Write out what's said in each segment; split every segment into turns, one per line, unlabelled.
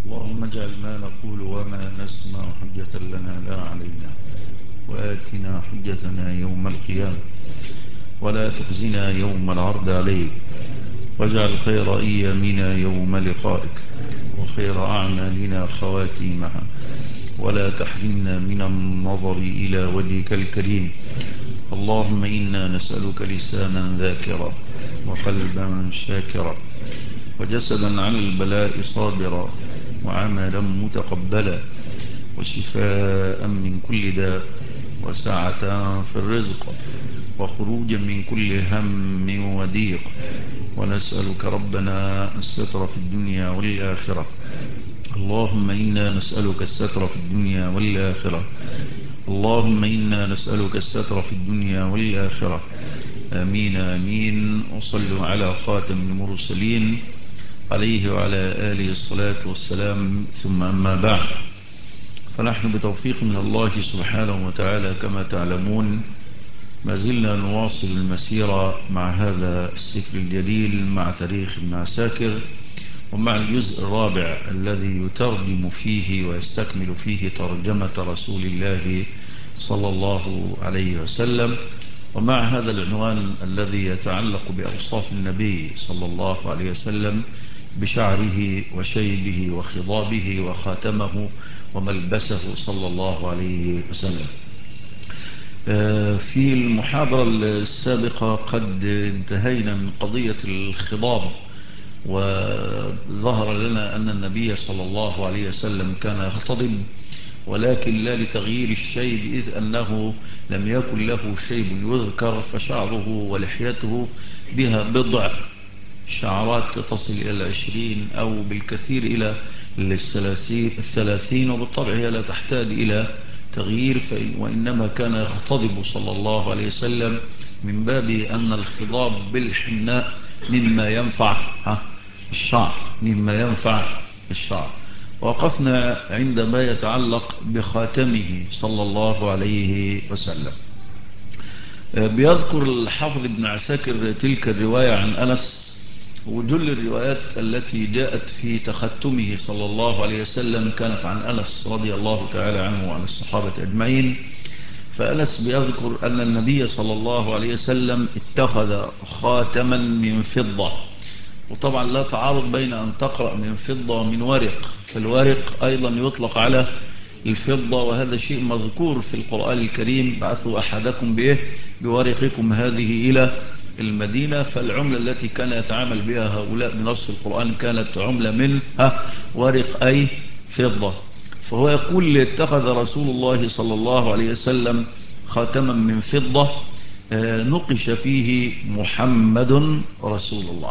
اللهم اجعل ما نقول وما نسمع حجة لنا لا علينا، وآتنا حجتنا يوم القيامة، ولا تخزنا يوم العرض عليك، واجعل خير أيامنا يوم لقائك، وخير أعمالنا خواتيمها، ولا تحرمنا من النظر إلى وجهك الكريم. اللهم إنا نسألك لسانا ذاكرا، وقلبا شاكرا، وجسدا عن البلاء صابرا، وعملا متقبلا، وشفاء من كل داء، وسعة في الرزق، وخروجا من كل هم وضيق. ونسألك ربنا الستر في الدنيا والآخرة. اللهم إنا نسألك الستر في الدنيا والآخرة. اللهم إنا نسألك الستر في الدنيا والآخرة. آمين آمين. وصلوا على خاتم المرسلين عليه وعلى آله الصلاة والسلام. ثم أما بعد، فنحن بتوفيق من الله سبحانه وتعالى كما تعلمون ما زلنا نواصل المسيرة مع هذا السفر الجليل، مع تاريخ ابن عساكر، ومع الجزء الرابع الذي يترجم فيه ويستكمل فيه ترجمة رسول الله صلى الله عليه وسلم، ومع هذا العنوان الذي يتعلق بأوصاف النبي صلى الله عليه وسلم بشعره وشيبه وخضابه وخاتمه وملبسه صلى الله عليه وسلم. في المحاضرة السابقة قد انتهينا من قضية الخضاب، وظهر لنا أن النبي صلى الله عليه وسلم كان يختضب، ولكن لا لتغيير الشيب، إذ أنه لم يكن له شيب يذكر، فشعره ولحيته بها بضع شعرات تصل إلى 20 أو بالكثير إلى 30، وبالطبع هي لا تحتاج إلى تغيير، وإنما كان يختضب صلى الله عليه وسلم من باب أن الخضاب بالحناء مما ينفع الشعر، مما ينفع الشعر. وقفنا عندما يتعلق بخاتمه صلى الله عليه وسلم. بيذكر الحافظ ابن عساكر تلك الرواية عن أنس، وجل الروايات التي جاءت في تختمه صلى الله عليه وسلم كانت عن أنس رضي الله تعالى عنه وعن الصحابة أجمعين. فأنس بيذكر أن النبي صلى الله عليه وسلم اتخذ خاتما من فضة، وطبعا لا تعارض بين أن تقرأ من فضة ومن ورق، فالورق أيضا يطلق على الفضة، وهذا شيء مذكور في القرآن الكريم: بعثوا أحدكم بورقكم هذه إلى المدينة. فالعملة التي كان يتعامل بها هؤلاء بنص القرآن كانت عملة من ورق أي فضة. فهو يقول: اتخذ رسول الله صلى الله عليه وسلم خاتما من فضة نقش فيه محمد رسول الله.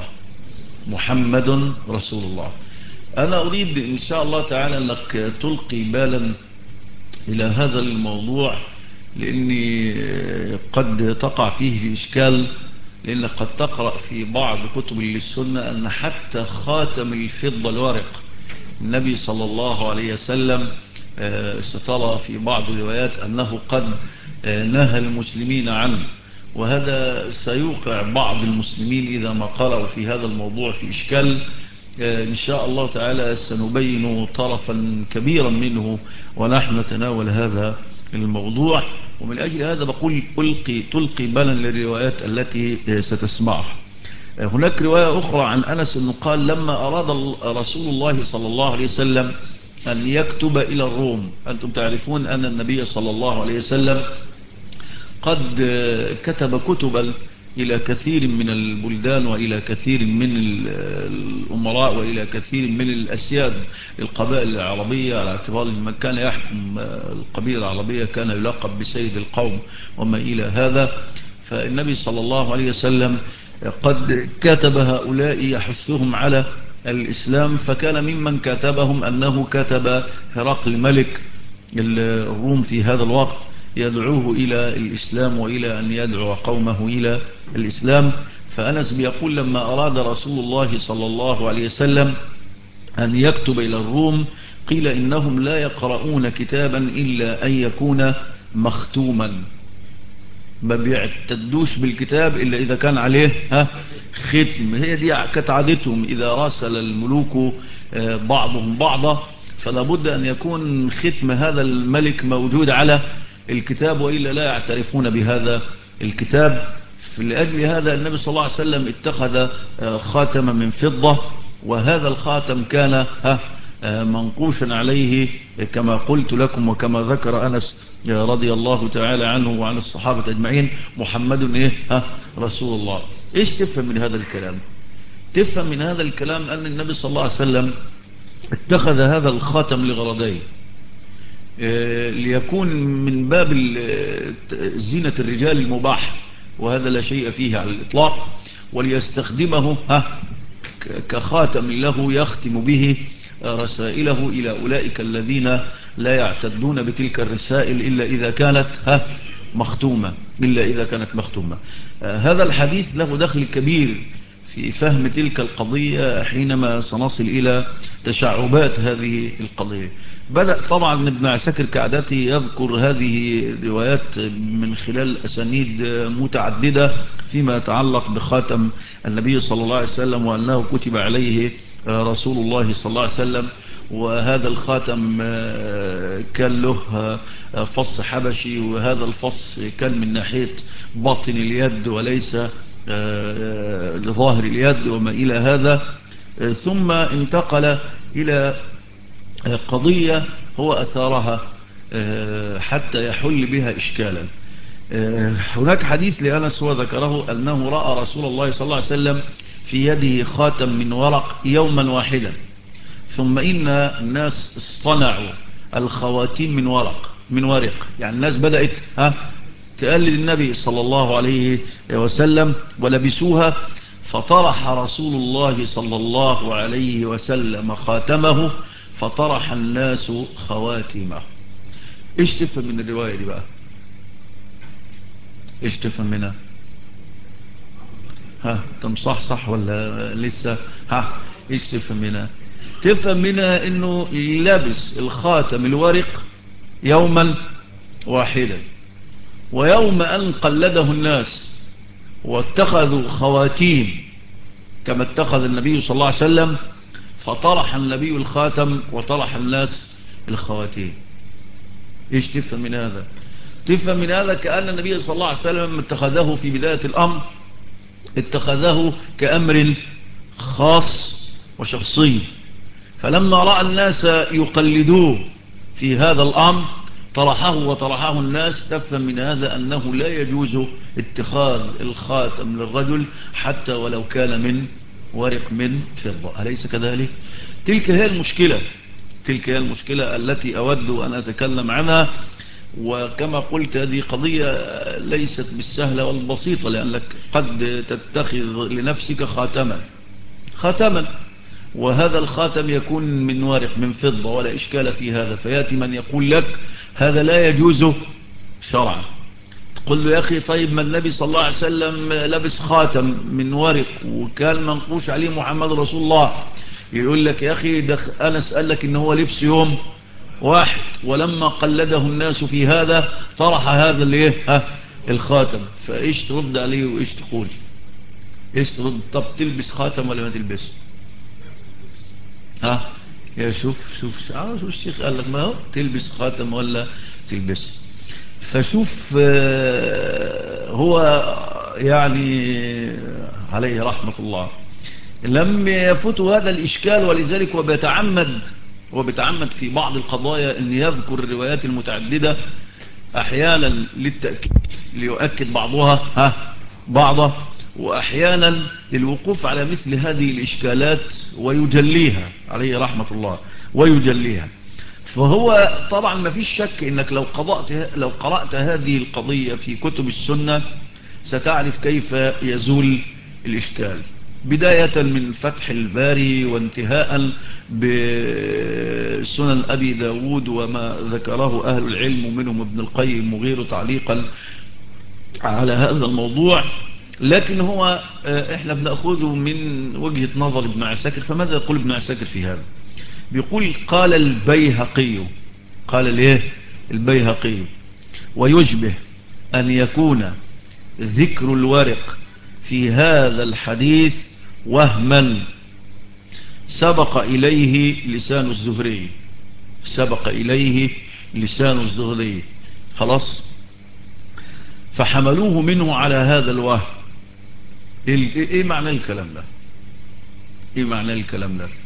محمد رسول الله. أنا أريد إن شاء الله تعالى أنك تلقي بالا إلى هذا الموضوع، لأني قد تقع فيه في إشكال، لأنك قد تقرأ في بعض كتب السنة أن حتى خاتم الفضة الورق النبي صلى الله عليه وسلم سترى في بعض الروايات أنه قد نهى المسلمين عنه، وهذا سيوقع بعض المسلمين إذا ما قرأوا في هذا الموضوع في إشكال. إن شاء الله تعالى سنبين طرفا كبيرا منه ونحن نتناول هذا الموضوع، ومن أجل هذا بقول تلقي بالا للروايات التي ستسمعها. هناك رواية أخرى عن أنس أنه قال: لما أراد رسول الله صلى الله عليه وسلم أن يكتب إلى الروم، أنتم تعرفون أن النبي صلى الله عليه وسلم قد كتب كتبا إلى كثير من البلدان وإلى كثير من الأمراء وإلى كثير من الأسياد القبائل العربية، على اعتبار من كان يحكم القبيلة العربية كان يلقب بسيد القوم وما إلى هذا. فالنبي صلى الله عليه وسلم قد كتب هؤلاء يحثهم على الإسلام، فكان ممن كتبهم أنه كتب هرقل ملك الروم في هذا الوقت يدعوه إلى الإسلام وإلى أن يدعو قومه إلى الإسلام. فأنس بيقول: لما أراد رسول الله صلى الله عليه وسلم أن يكتب إلى الروم قيل إنهم لا يقرؤون كتابا إلا أن يكون مختوما، ما بيعتدوش بالكتاب إلا إذا كان عليه ختم. هي دي كانت عادتهم، إذا راسل الملوك بعضهم بعضا، فلا بد أن يكون ختم هذا الملك موجود على الكتاب، وإلا لا يعترفون بهذا الكتاب. لأجل هذا النبي صلى الله عليه وسلم اتخذ خاتما من فضة، وهذا الخاتم كان منقوشا عليه كما قلت لكم وكما ذكر أنس رضي الله تعالى عنه وعن الصحابة أجمعين: محمد رسول الله. إيش تفهم من هذا الكلام؟ تفهم من هذا الكلام أن النبي صلى الله عليه وسلم اتخذ هذا الخاتم لغرضين: ليكون من باب زينة الرجال المباح، وهذا لا شيء فيه على الإطلاق، وليستخدمه كخاتم له يختم به رسائله إلى أولئك الذين لا يعتدون بتلك الرسائل إلا إذا كانت مختومة. هذا الحديث له دخل كبير في فهم تلك القضية حينما سنصل إلى تشعبات هذه القضية. بدأ طبعا ابن عساكر كعادته يذكر هذه الروايات من خلال أسانيد متعددة فيما يتعلق بخاتم النبي صلى الله عليه وسلم، وأنه كتب عليه رسول الله صلى الله عليه وسلم. وهذا الخاتم كان له فص حبشي، وهذا الفص كان من ناحية باطن اليد وليس لظاهر اليد وما إلى هذا. ثم انتقل إلى قضية هو أثارها حتى يحل بها إشكالا. هناك حديث لأنس وذكره أنه رأى رسول الله صلى الله عليه وسلم في يده خاتم من ورق يوما واحدا، ثم إن الناس اصطنعوا الخواتيم من ورق، يعني الناس بدأت تقلد النبي صلى الله عليه وسلم ولبسوها، فطرح رسول الله صلى الله عليه وسلم خاتمه فطرح الناس خواتمه. ايش تفهم من الرواية دي بقى؟ ايش تفهم منها؟ تمصح صح ولا لسه؟ ايش تفهم منها؟ تفهم منها انه لابس الخاتم الورق يوما واحدا، ويوم ان قلده الناس واتخذوا خواتيم كما اتخذ النبي صلى الله عليه وسلم، فطرح النبي الخاتم وطرح الناس الخواتيم. ايش تفهم من هذا؟ تفهم من هذا كأن النبي صلى الله عليه وسلم اتخذه في بداية الأمر، اتخذه كأمر خاص وشخصي، فلما رأى الناس يقلدوه في هذا الأمر طرحه الناس. تفهم من هذا أنه لا يجوز اتخاذ الخاتم للرجل حتى ولو كان من ورق من فضة، أليس كذلك؟ تلك هي المشكلة التي أود أن أتكلم عنها. وكما قلت هذه قضية ليست بالسهلة والبسيطة، لأنك قد تتخذ لنفسك خاتما وهذا الخاتم يكون من ورق من فضة ولا إشكال في هذا، فيأتي من يقول لك هذا لا يجوز شرعا، تقول له يا أخي طيب ما النبي صلى الله عليه وسلم لبس خاتم من ورق وكان منقوش عليه محمد رسول الله، يقول لك يا أخي أنا أسألك إن هو لبس يوم واحد، ولما قلده الناس في هذا طرح هذا اللي الخاتم. فإيش ترد عليه وإيش تقول؟ إيش ترد؟ طب تلبس خاتم ولا ما تلبس؟ يا شوف الشيخ قال لك ما هو تلبس خاتم ولا تلبس. فشوف هو يعني عليه رحمة الله لم يفوته هذا الإشكال، ولذلك وبيتعمد في بعض القضايا أن يذكر الروايات المتعددة أحيانا للتأكيد ليؤكد بعضها، وأحيانا للوقوف على مثل هذه الإشكالات ويجليها عليه رحمة الله ويجليها. فهو طبعا ما فيش شك أنك لو قرأت هذه القضية في كتب السنة ستعرف كيف يزول الإشكال، بداية من فتح الباري وانتهاء بسنن أبي داود وما ذكره أهل العلم منهم ابن القيم وغيره تعليقا على هذا الموضوع. لكن هو احنا بنأخذه من وجهة نظر ابن عساكر. فماذا يقول ابن عساكر في هذا؟ بيقول قال البيهقي ويشبه أن يكون ذكر الورق في هذا الحديث وهما، سبق إليه لسان الزهري، سبق إليه لسان الزهري، خلاص، فحملوه منه على هذا الوهم. ايه معنى الكلام ده؟ ايه معنى الكلام ده؟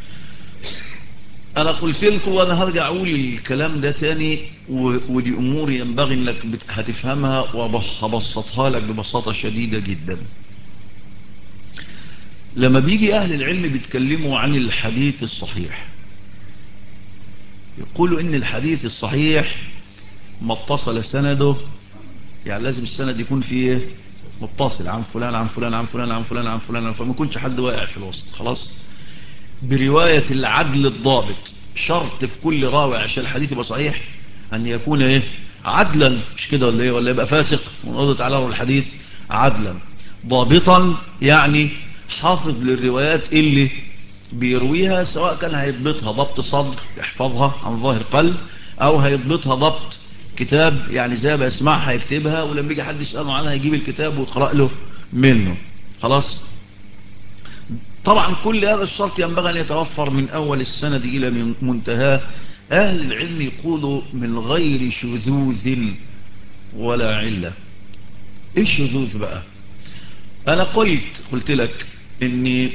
انا قلت لكم وانا هرجع اقول الكلام ده تاني، ودي امور ينبغي انك هتفهمها، وهبسطها لك ببساطة شديدة جدا. لما بيجي اهل العلم بيتكلموا عن الحديث الصحيح، يقولوا ان الحديث الصحيح ما اتصل سنده، يعني لازم السند يكون فيه متصل عن فلان عن فلان عن فلان عن فلان عن فلان، فما يكونش حد واقع في الوسط، خلاص، برواية العدل الضابط. شرط في كل راوي عشان الحديث يبقى صحيح ان يكون ايه؟ عدلا، مش كده ولا ايه؟ ولا يبقى فاسق ونقضت على الحديث عدلا ضابطا، يعني حافظ للروايات اللي بيرويها، سواء كان هيضبطها ضبط صدر يحفظها عن ظاهر قلب، او هيضبطها ضبط كتاب، يعني زي ما يسمعها يكتبها، ولما يجي حد يسأله عنها يجيب الكتاب ويقرأ له منه، خلاص. طبعا كل هذا الشرط ينبغي أن يتوفر من أول السند إلى من منتهاه. أهل العلم يقولوا من غير شذوذ ولا علة. إيه الشذوذ بقى؟ أنا قلت لك إن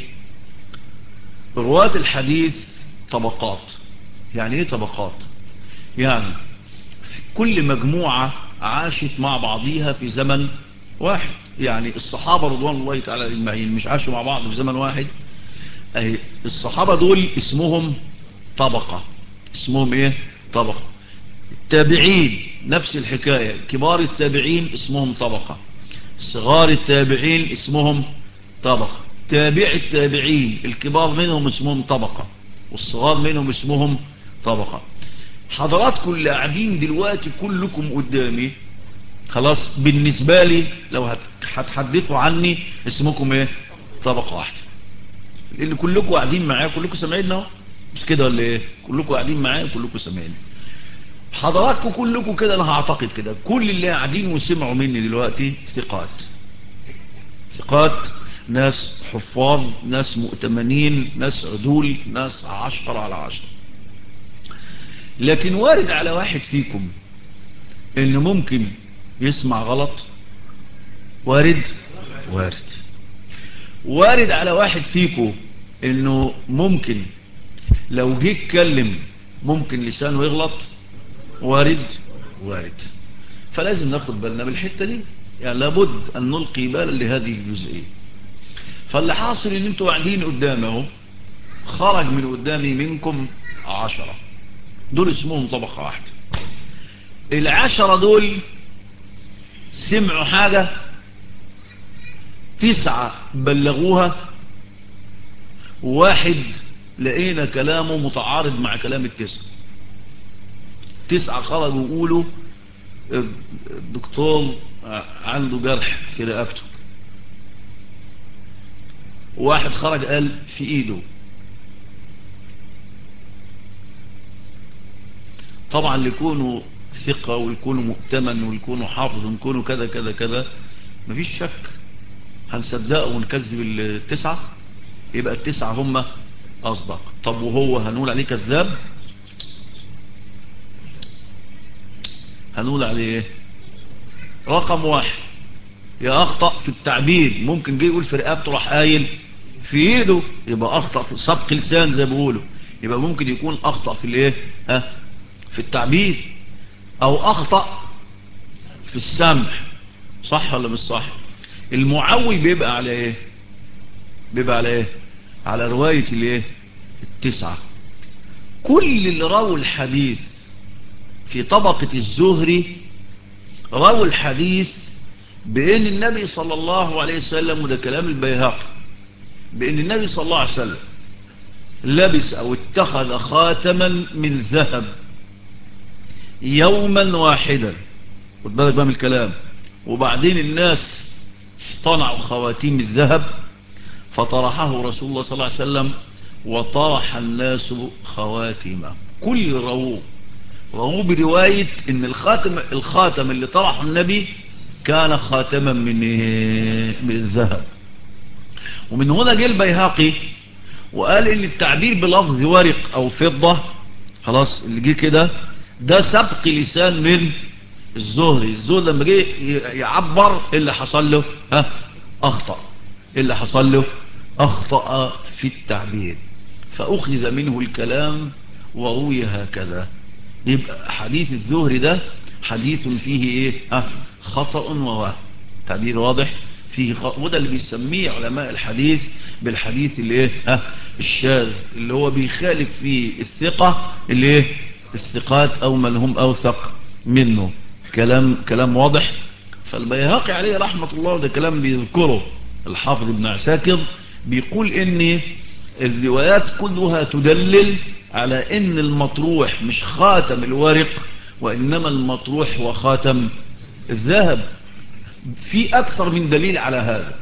رواة الحديث طبقات. يعني إيه طبقات؟ يعني كل مجموعة عاشت مع بعضيها في زمن واحد. يعني الصحابة رضوان الله تعالى اجمعين مش عاشوا مع بعض في زمن واحد؟ اهي الصحابة دول اسمهم طبقة. اسمهم ايه؟ طبقة. التابعين نفس الحكاية، كبار التابعين اسمهم طبقة، صغار التابعين اسمهم طبقة، تابع التابعين الكبار منهم اسمهم طبقة، والصغار منهم اسمهم طبقة. حضراتكم اللي قاعدين دلوقتي كلكم قدامي، خلاص، بالنسبة لي لو هتحدثوا عني اسمكم ايه؟ طبقة واحدة، لان كلكم قاعدين معايا، كلكم سامعيننا، مش كده ولا ايه؟ كلكم قاعدين معايا كلكم سامعين. حضراتكم كلكم كده، انا هعتقد كده كل اللي قاعدين وسمعوا مني دلوقتي ثقات، ثقات، ناس حفاظ، ناس مؤتمنين، ناس عدول، ناس 10/10. لكن وارد على واحد فيكم ان ممكن يسمع غلط، وارد، وارد. وارد على واحد فيكم انه ممكن لو جه يتكلم ممكن لسانه يغلط، وارد، وارد. فلازم ناخد بالنا بالحتة دي، يعني لابد ان نلقي بالا لهذه الجزئية. فاللي حاصل ان انتوا قاعدين قدامه، خرج من قدامي منكم 10، دول اسمهم طبقة واحدة. 10 دول سمعوا حاجة، 9 بلغوها، واحد لقينا كلامه متعارض مع كلام ال9. 9 خرجوا يقولوا الدكتور عنده جرح في رقبته، واحد خرج قال في ايده. طبعا ليكونوا ثقة ويكونوا مؤتمن ويكونوا حافظ ويكونوا كذا كذا كذا، مفيش شك هنصدقه ونكذب ال9، يبقى ال9 هم أصدق. طب وهو هنقول عليه كذاب؟ هنقول عليه ايه؟ رقم 1 يا أخطأ في التعبير، ممكن جه يقول في رقبته راح قايل في ايده، يبقى أخطأ في سبق لسان زي ما بيقولوا، يبقى ممكن يكون أخطأ في الايه؟ في التعبير، أو أخطأ في السمع. صح ولا مش صح؟ المعول بيبقى على ايه؟ بيبقى على ايه؟ على رواية الايه؟ ال9. كل اللي راوا الحديث في طبقة الزهري راوا الحديث بأن النبي صلى الله عليه وسلم، وده كلام البيهقي، بأن النبي صلى الله عليه وسلم لبس أو اتخذ خاتما من ذهب يوما واحدا. خد بالك بقى من الكلام. وبعدين الناس اصطنعوا خواتيم الذهب فطرحه رسول الله صلى الله عليه وسلم وطرح الناس خواتمه. كل رووه برواية ان الخاتم اللي طرحه النبي كان خاتما من الذهب. ومن هنا جه البيهقي وقال ان التعبير بلفظ ورق او فضة خلاص اللي جه كده ده سبق لسان من الزهري لما جه يعبر اللي حصل له اخطأ. اللي حصل له اخطأ في التعبير فاخذ منه الكلام وروي هكذا. يبقى حديث الزهري ده حديث فيه ايه خطأ ووهم. تعبير واضح فيه وده اللي بيسميه علماء الحديث بالحديث اللي ايه الشاذ، اللي هو بيخالف فيه الثقة اللي ايه الثقات او من هم اوثق منه. كلام واضح. فالبيهقي عليه رحمة الله ده كلام بيذكره الحافظ ابن عساكر، بيقول ان الروايات كلها تدلل على ان المطروح مش خاتم الورق وانما المطروح هو خاتم الذهب. في اكثر من دليل على هذا.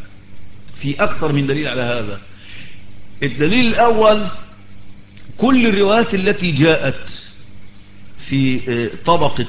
الدليل الاول كل الروايات التي جاءت في طبقة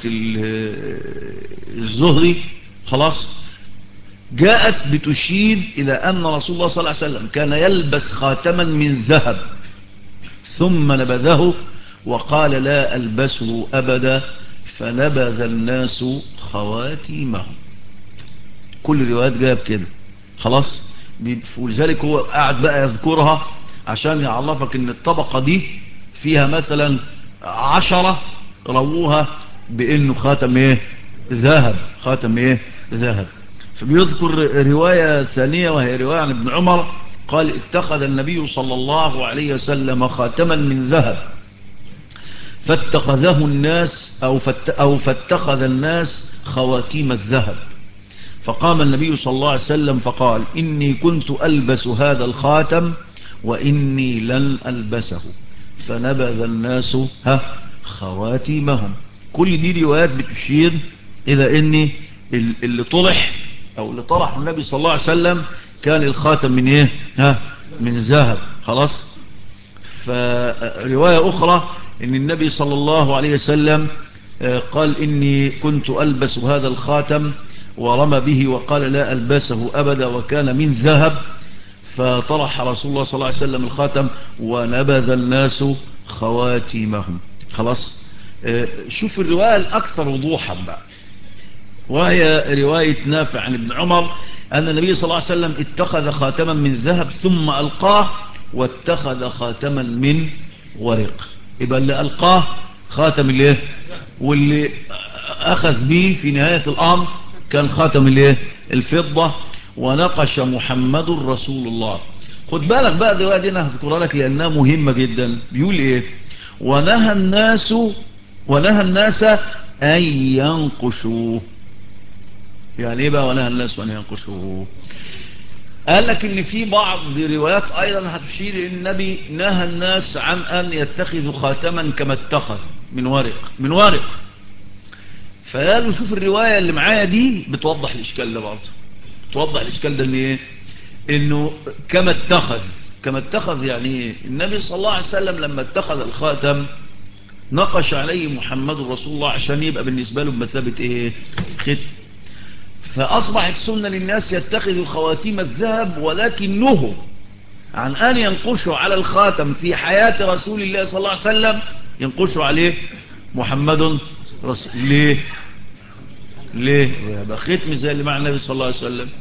الزهري خلاص جاءت بتشير إلى أن رسول الله صلى الله عليه وسلم كان يلبس خاتما من ذهب ثم نبذه وقال لا ألبسه أبدا فنبذ الناس خواتيمهم. كل الروايات جاء بكده خلاص. ولذلك هو قاعد بقى يذكرها عشان يعرفك ان الطبقة دي فيها مثلا 10 رووها بانه خاتم ايه ذهب. فبيذكر رواية ثانية وهي رواية عن ابن عمر قال اتخذ النبي صلى الله عليه وسلم خاتما من ذهب فاتخذه الناس أو فاتخذ الناس خواتيم الذهب فقام النبي صلى الله عليه وسلم فقال إني كنت ألبس هذا الخاتم وإني لن ألبسه فنبذ الناس خواتيمهم. كل دي روايات بتشير إلى إن اللي طرح أو اللي طرح النبي صلى الله عليه وسلم كان الخاتم من إيه من ذهب خلاص. فرواية أخرى إن النبي صلى الله عليه وسلم قال إني كنت ألبس هذا الخاتم ورمى به وقال لا ألبسه أبدا وكان من ذهب فطرح رسول الله صلى الله عليه وسلم الخاتم ونبذ الناس خواتيمهم خلاص. شوف الرواية الأكثر وضوحا بقى وهي رواية نافع عن ابن عمر أن النبي صلى الله عليه وسلم اتخذ خاتما من ذهب ثم ألقاه واتخذ خاتما من ورق. يبقى اللي ألقاه خاتم الايه واللي أخذ به في نهاية الأمر كان خاتم الايه الفضة. ونقش محمد رسول الله. خد بالك بقى الرواية دي أنا هذكرها لك لأنها مهمة جدا. بيقول إيه ونهى الناس أن ينقشوه. يعني إيه بقى ونهى الناس أن ينقشوه؟ قال لك إن في بعض روايات أيضا هتشير إن النبي نهى الناس عن أن يتخذوا خاتما كما اتخذ من ورق. فقالوا شوف الرواية اللي معايا دي بتوضح الإشكال ده برضه. توضح الإشكال ده إن إيه إنه كما اتخذ يعني إيه؟ النبي صلى الله عليه وسلم لما اتخذ الخاتم نقش عليه محمد رسول الله عشان يبقى بالنسبة له بمثابة إيه ختم. فأصبحت سنة للناس يتخذوا خواتيم الذهب ولكن نهوا عن أن ينقشوا على الخاتم في حياة رسول الله صلى الله عليه وسلم ينقشوا عليه محمد رسول. ليه يبقى ختم زي اللي مع النبي صلى الله عليه وسلم.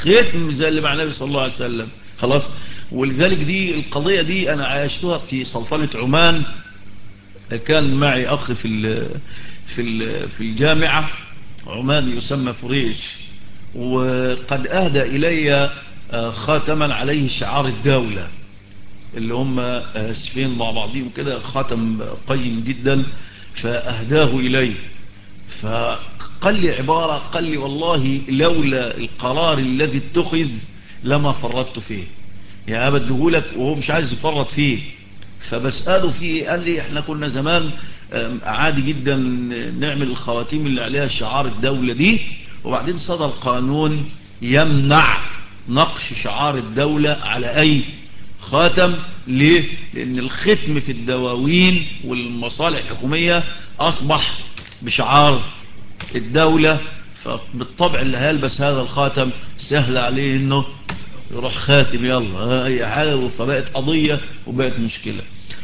خلاص. ولذلك دي القضية دي أنا عايشتها في سلطنة عمان. كان معي أخ في الجامعة عماني يسمى فريش وقد أهدى إلي خاتما عليه شعار الدولة اللي هم اسفين مع بعضهم كده خاتم قيم جدا فأهداه إلي. فقال لي عبارة قال لي والله لولا القرار الذي اتخذ لما فرطت فيه. يعني أبده لك وهو مش عايز يفرط فيه. فبسأله فيه قال لي احنا كنا زمان عادي جدا نعمل الخواتيم اللي عليها شعار الدولة دي وبعدين صدر قانون يمنع نقش شعار الدولة على أي خاتم. ليه؟ لأن الختم في الدواوين والمصالح الحكومية أصبح بشعار الدولة فبالطبع اللي هيلبس هذا الخاتم سهل عليه انه يروح خاتم يلا اي حاجة، فبقت قضية وبقت مشكلة.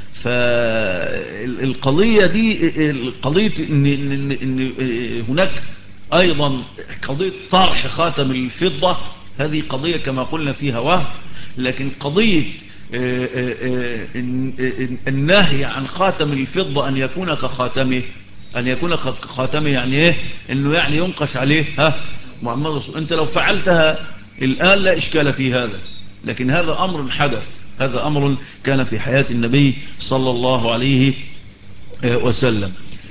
فالقضية دي قضية إن هناك أيضا قضية طرح خاتم الفضة، هذه قضية كما قلنا فيها وهم. لكن قضية النهي عن خاتم الفضة أن يكون كخاتمه، أن يكون كخاتمه يعني إيه؟ إنه يعني ينقش عليه محمد رسول. أنت لو فعلتها الآن لا إشكال في هذا، لكن هذا أمر حدث، هذا أمر كان في حياة النبي صلى الله عليه وسلم.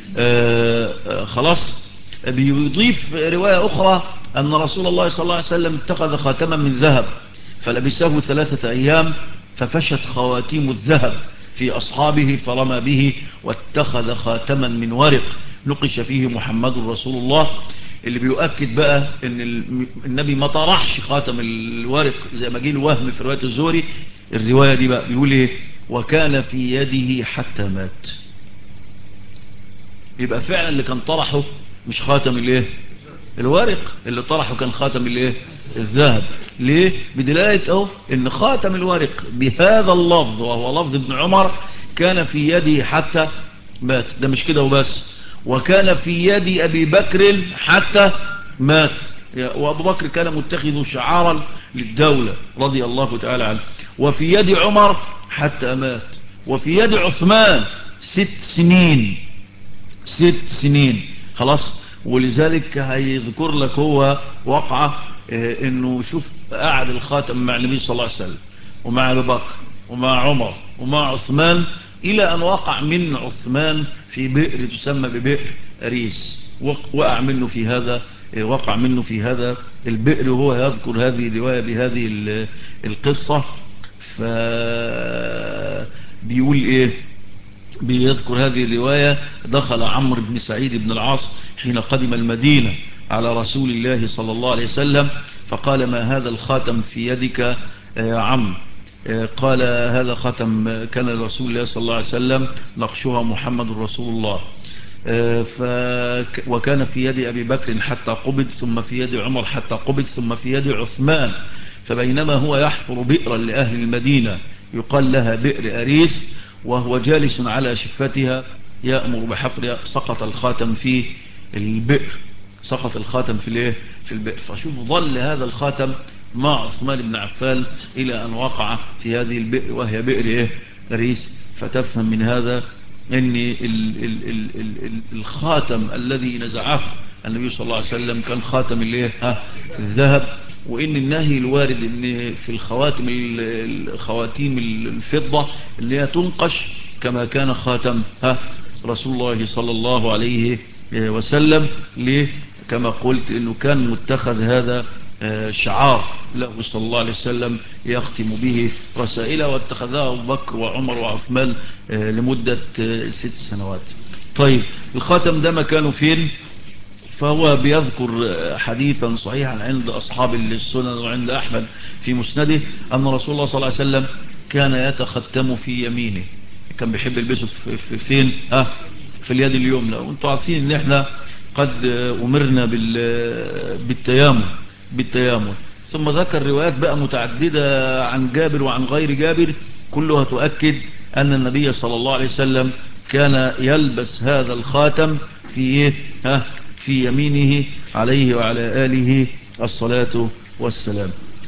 خلاص. بيضيف رواية أخرى أن رسول الله صلى الله عليه وسلم اتخذ خاتما من ذهب فلبسه 3 أيام ففشت خواتيم الذهب في أصحابه فرمى به واتخذ خاتما من ورق نقش فيه محمد رسول الله. اللي بيؤكد بقى ان النبي ما طرحش خاتم الورق زي ما جه الوهم في رواية الزهري. الرواية دي بقى بيقول ايه؟ وكان في يده حتى مات. يبقى فعلا اللي كان طرحه مش خاتم الايه الورق، اللي طرحه كان خاتم الايه الذهب. ليه؟ بدلالة اهو ان خاتم الورق بهذا اللفظ وهو لفظ ابن عمر كان في يده حتى مات. ده مش كده وبس، وكان في يد ابي بكر حتى مات. وابو بكر كان متخذ شعارا للدولة رضي الله تعالى عنه. وفي يد عمر حتى مات. وفي يد عثمان 6 سنين، 6 سنين خلاص. ولذلك هيذكر لك هو وقعة انه شوف قعد الخاتم مع النبي صلى الله عليه وسلم ومع ابي بكر ومع عمر ومع عثمان الى ان وقع من عثمان في بئر تسمى ببئر أريس. وقع منه في هذا، وقع منه في هذا البئر. وهو يذكر هذه الرواية بهذه القصة. فبيقول ايه؟ بيذكر هذه الرواية: دخل عمرو بن سعيد بن العاص حين قدم المدينة على رسول الله صلى الله عليه وسلم فقال: ما هذا الخاتم في يدك عم؟ قال: هذا خاتم كان لرسول الله صلى الله عليه وسلم نقشها محمد رسول الله. وكان في يد أبي بكر حتى قبض، ثم في يد عمر حتى قبض، ثم في يد عثمان. فبينما هو يحفر بئرا لأهل المدينة يقال لها بئر أريس وهو جالس على شفتها يأمر بحفرها سقط الخاتم في البئر. سقط الخاتم في الايه في البئر. فشوف ظل هذا الخاتم مع عثمان بن عفان إلى أن وقع في هذه البئر وهي بئر ايه أريس. فتفهم من هذا ان الخاتم الذي نزعه النبي صلى الله عليه وسلم كان خاتم الايه الذهب. وان النهي الوارد ان في خواتيم الفضة اللي هي تنقش كما كان خاتم رسول الله صلى الله عليه وسلم. ليه؟ كما قلت انه كان متخذ هذا شعار له صلى الله عليه وسلم يختم به رسائله، واتخذها أبو بكر وعمر وعثمان لمدة 6 سنوات. طيب الخاتم ده مكانه فين؟ فهو بيذكر حديثا صحيحا عند أصحاب السنن وعند أحمد في مسنده أن رسول الله صلى الله عليه وسلم كان يتختم في يمينه. كان بيحب يلبسه في فين؟ في اليد اليمنى. وانتم عارفين ان احنا قد أمرنا بالتيامن. ثم ذكر روايات بقى متعددة عن جابر وعن غير جابر كلها تؤكد أن النبي صلى الله عليه وسلم كان يلبس هذا الخاتم في في يمينه عليه وعلى آله الصلاة والسلام.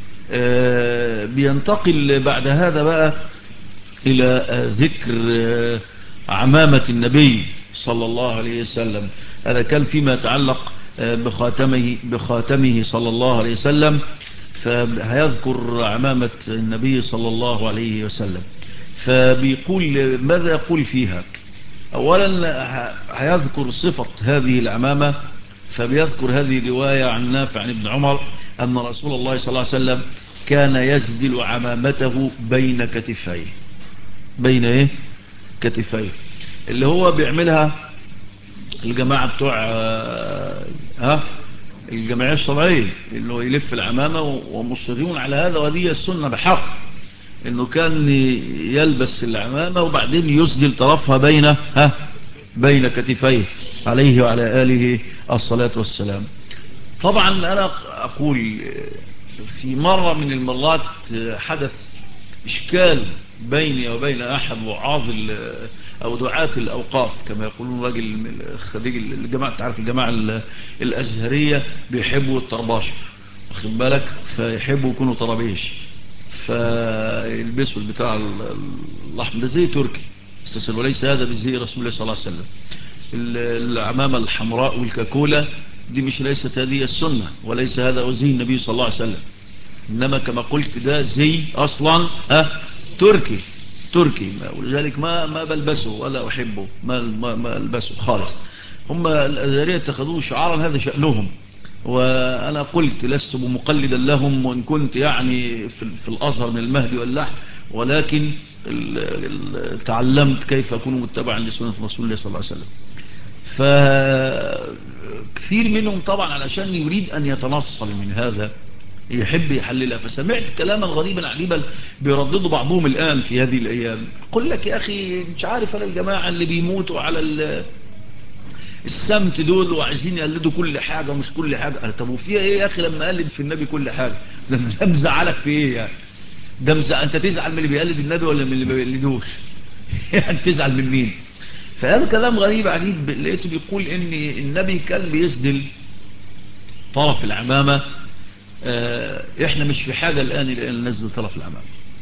بينتقل بعد هذا بقى إلى ذكر عمامة النبي صلى الله عليه وسلم. هذا كان فيما يتعلق بخاتمه صلى الله عليه وسلم. فهيذكر عمامة النبي صلى الله عليه وسلم. فبيقول ماذا يقول فيها؟ أولا هيذكر صفة هذه العمامة. فبيذكر هذه الرواية عن نافع عن ابن عمر أن رسول الله صلى الله عليه وسلم كان يسدل عمامته بين كتفيه. بين ايه كتفيه، اللي هو بيعملها الجماعة بتوع الجماعية الشرعية، اللي هو يلف العمامة ومصرون على هذا. وهذه السنة بحق انه كان يلبس العمامة وبعدين يسدل طرفها بين كتفيه عليه وعلى آله الصلاة والسلام. طبعا انا اقول في مرة من المرات حدث إشكال بيني وبين أحد وعاظ أو دعاة الأوقاف كما يقولون، راجل خريج الجماعة، تعرف الجماعة الأزهرية بيحبوا الطرباش، واخد بالك، فيحبوا يكونوا طرابيش، فيلبسوا البتاع الأحمر ده زي تركي أساسا، وليس هذا بزي رسول الله صلى الله عليه وسلم. العمامة الحمراء والكاكولا دي مش ليست هذه السنة، وليس هذا زي النبي صلى الله عليه وسلم، إنما كما قلت ده زي أصلا تركي تركي، ولذلك ما بلبسه ولا أحبه، ما ألبسه خالص. هم الأزهرية اتخذوه شعارا، هذا شأنهم، وأنا قلت لست بمقلدا لهم، وإن كنت يعني في الأزهر من المهدي واللحم، ولكن تعلمت كيف أكون متبعا لسنة رسول الله صلى الله عليه وسلم. فكثير منهم طبعا علشان يريد أن يتنصل من هذا يحب يحللها، فسمعت كلاما غريبا عجيبا بيرددوا بعضهم الآن في هذه الأيام، قل لك يا أخي مش عارف أنا الجماعة اللي بيموتوا على السمت دول وعايزين يقلدوا كل حاجة ومش كل حاجة. أنا طب وفيها إيه يا أخي لما قلد في النبي كل حاجة؟ ده مزعلك في إيه يعني؟ أنت تزعل من اللي بيقلد النبي ولا من اللي بيقلدوش؟ يعني تزعل من مين؟ فهذا كلام غريب عجيب لقيته بيقول إن النبي كان بيسدل طرف العمامة. احنا مش في حاجة الآن ننزل طرف العمامة.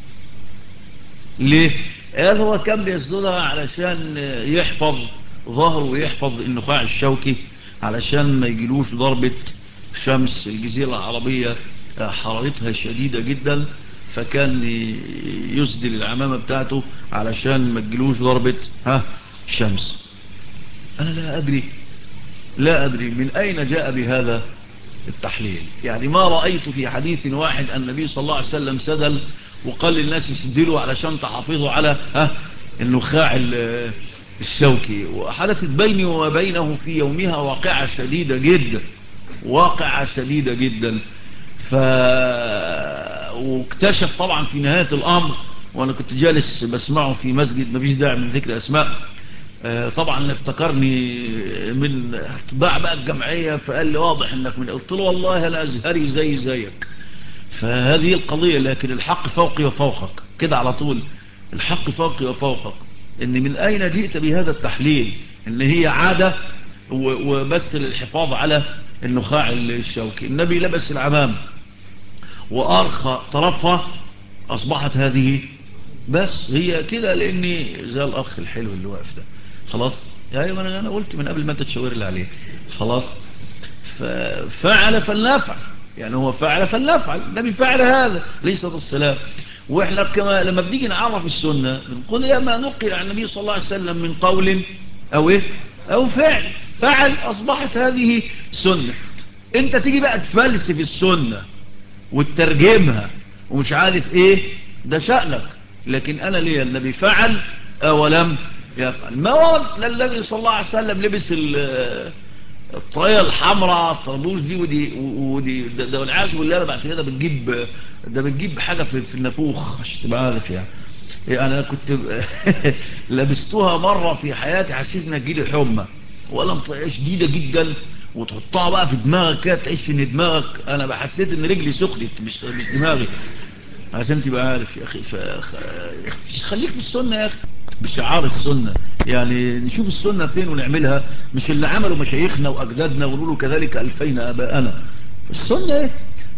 ليه؟ هذا هو كان بيسدلها علشان يحفظ ظهره ويحفظ النخاع الشوكي، علشان ما يجيلوش ضربة شمس. الجزيرة العربية حرارتها شديدة جدا، فكان يسدل العمامة بتاعته علشان ما تجيلوش ضربة شمس. أنا لا أدري من أين جاء بهذا التحليل، يعني ما رأيت في حديث واحد النبي صلى الله عليه وسلم سدل وقال للناس يسدلوا علشان تحافظوا على النخاع الشوكي. وحدثت بيني وبينه في يومها واقعة شديدة جدا. واكتشف طبعا في نهاية الأمر، وأنا كنت جالس بسمعه في مسجد، مفيش داعي من ذكر أسماء، طبعا افتكرني من اتباع بقى الجمعية، فقال لي واضح انك من، قلت له والله انا ازهري زيك. فهذه القضية، لكن الحق فوقي وفوقك كده على طول، الحق فوقي وفوقك. ان من اين جئت بهذا التحليل ان هي عادة وبس للحفاظ على النخاع الشوكي؟ النبي لبس العمام وارخى طرفها، اصبحت هذه بس هي كده، لاني زي الاخ الحلو اللي واقف ده خلاص. ايوه انا قلت من قبل ما انت تشاور لي عليه خلاص. ففعل فلنفعل، يعني هو فعل فلنفعل، النبي فعل هذا ليس السلام. واحنا كما لما بنيجي نعرف السنه بنقول يا ما نقل عن النبي صلى الله عليه وسلم من قول او فعل اصبحت هذه سنه. انت تيجي بقى تفلسف السنه وتترجمها ومش عارف ايه، ده شأنك. لكن انا ليه النبي فعل ولم يفعل؟ ما ورد النبي صلى الله عليه وسلم لبس الطريقه الحمراء الطربوش دي ودي ده والعياذ بالله. انا بعد كده بتجيب حاجه في النافوخ عشان تبقى عارف يعني انا كنت لبستها مره في حياتي، حسيت انها تجيلي حمى ولا طريقه شديده جدا، وتحطها بقى في دماغك كده تحس ان دماغك، انا بحسيت ان رجلي سخنت مش دماغي، عشان تبقى عارف يا اخي. خليك في السنه يا اخي، بشعار السنه، يعني نشوف السنه فين ونعملها، مش اللي عملوا مشايخنا واجدادنا ونقولوا كذلك الفينا اباءنا. فالسنه ايه؟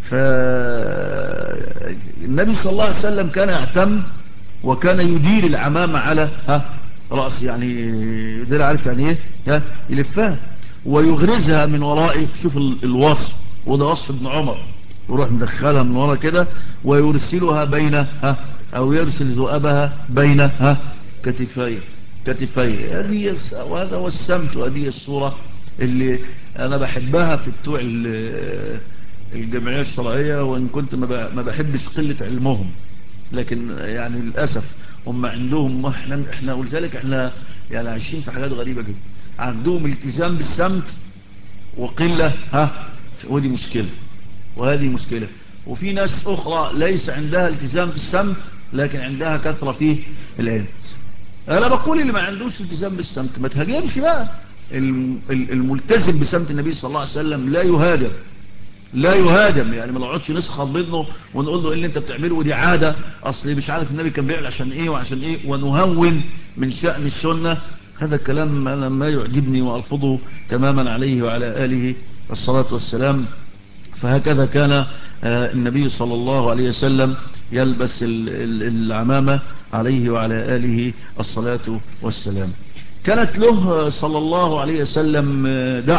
فالنبي صلى الله عليه وسلم كان يهتم وكان يدير العمامه على رأس، يعني يدير، عارف يعني ايه يلفها ويغرزها من ورائه. شوف الوصف، وده وصف ابن عمر، وروح مدخلها من ورا كده ويرسلها بين او يرسل ذؤابها بين كتفي هذه، وهذا هو السمت، وهذه الصورة اللي انا بحبها في بتوع الجمعية الشرعية، وان كنت ما بحبش قلة علمهم، لكن يعني للأسف هم عندهم، احنا ولذلك احنا يعني عايشين في حاجات غريبة جدا. عندهم التزام بالسمت وقلة ودي مشكلة، وهذه مشكلة. وفي ناس أخرى ليس عندها التزام في السمت لكن عندها كثرة في العلم. أنا بقول اللي ما عندوش التزام بالسمت ما تهاجمش بقى، الملتزم بسمت النبي صلى الله عليه وسلم لا يهاجم، لا يهاجم، يعني ما نقعدش نسخط منه ونقول له ايه اللي انت بتعمله ودي عادة، اصل مش عارف النبي كان بيعمل عشان ايه وعشان ايه، ونهون من شأن السنة. هذا الكلام انا ما يعجبني وارفضه تماما عليه وعلى آله الصلاة والسلام. فهكذا كان النبي صلى الله عليه وسلم يلبس العمامة عليه وعلى آله الصلاة والسلام. كانت له صلى الله عليه وسلم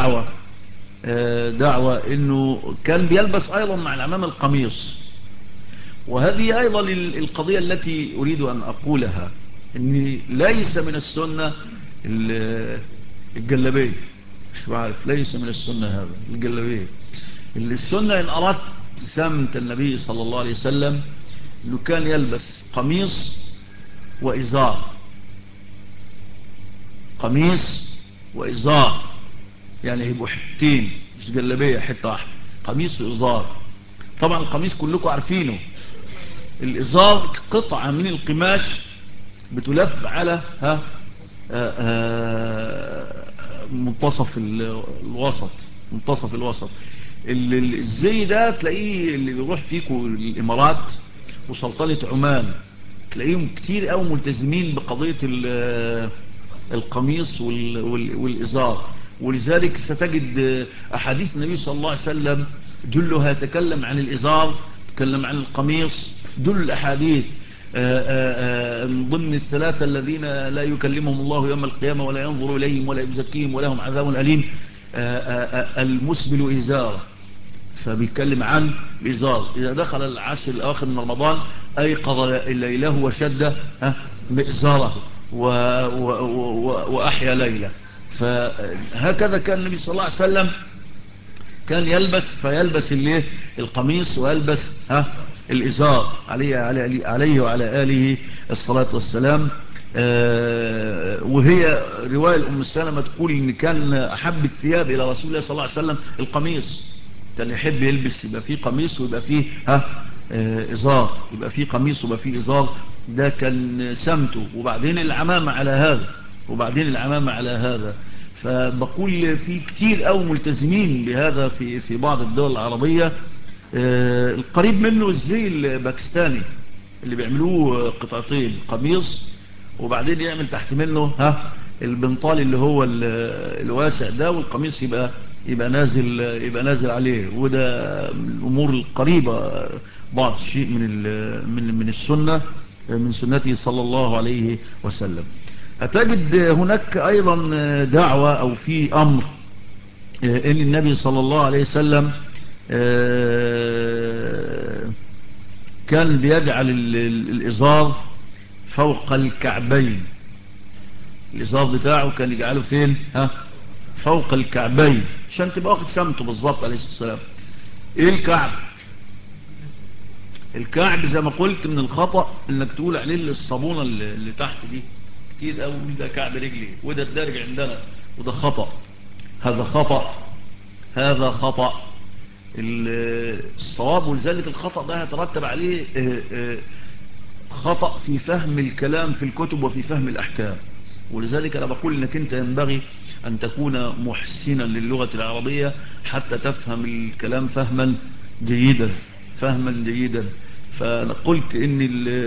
دعوة انه كان بيلبس ايضا مع العمامة القميص. وهذه ايضا القضية التي اريد ان اقولها، ان ليس من السنة الجلبية. مش عارف، ليس من السنة هذا الجلبية. السنة ان اردت سمت النبي صلى الله عليه وسلم انه كان يلبس قميص وازار، قميص وازار، يعني يبقوا حتين، مش جلبية حتة واحدة، قميص وازار. طبعا القميص كلكم عارفينه، الازار قطعة من القماش بتلف على منتصف الوسط، منتصف الوسط. الزي ده تلاقيه اللي بيروح فيكم الامارات وسلطنة عمان، تلاقيهم كتير قوي ملتزمين بقضية القميص والإزار. ولذلك ستجد أحاديث النبي صلى الله عليه وسلم جلها تكلم عن الإزار، تكلم عن القميص، جل الأحاديث من ضمن الثلاثة الذين لا يكلمهم الله يوم القيامة ولا ينظر إليهم ولا يزكيهم ولهم عذاب أليم، المسبل إزار. فبيتكلم عن الإزار، إذا دخل العشر الأواخر من رمضان أيقظ ليله وشد مئزاره وأحيا ليلة. فهكذا كان النبي صلى الله عليه وسلم كان يلبس، فيلبس القميص ويلبس الإزار عليه وعلى آله الصلاة والسلام. وهي رواية الأم السلمة تقول إن كان أحب الثياب إلى رسول الله صلى الله عليه وسلم القميص، كان يحب يلبس يبقى فيه قميص ويبقى فيه إزار، يبقى فيه قميص ويبقى فيه إزار، ده كان سمته. وبعدين العمامة على هذا، وبعدين العمامة على هذا. فبقول في كتير أو ملتزمين بهذا في بعض الدول العربية. القريب منه الزي الباكستاني اللي بيعملوه قطعتين، قميص وبعدين يعمل تحت منه البنطال اللي هو الواسع ده، والقميص يبقى نازل عليه. وده الأمور القريبة بعض الشيء من السنة، من سنته صلى الله عليه وسلم. هتجد هناك أيضا دعوة أو في أمر إن النبي صلى الله عليه وسلم كان بيجعل الإزار فوق الكعبين. الإزار بتاعه كان يجعله فين؟ فوق الكعبين، عشان تبقى واخد سمته بالظبط عليه الصلاة والسلام. ايه الكعب؟ الكعب زي ما قلت من الخطأ انك تقول عليه الصابونة اللي تحت دي، كتير قوي ده كعب رجلي وده الدرج عندنا، وده خطأ. هذا خطأ، هذا خطأ. الصواب، ولذلك الخطأ ده يترتب عليه خطأ في فهم الكلام في الكتب وفي فهم الأحكام. ولذلك أنا بقول أنك أنت ينبغي أن تكون محسنا للغة العربية حتى تفهم الكلام فهما جيدا، فهما جيدا. فأنا قلت أن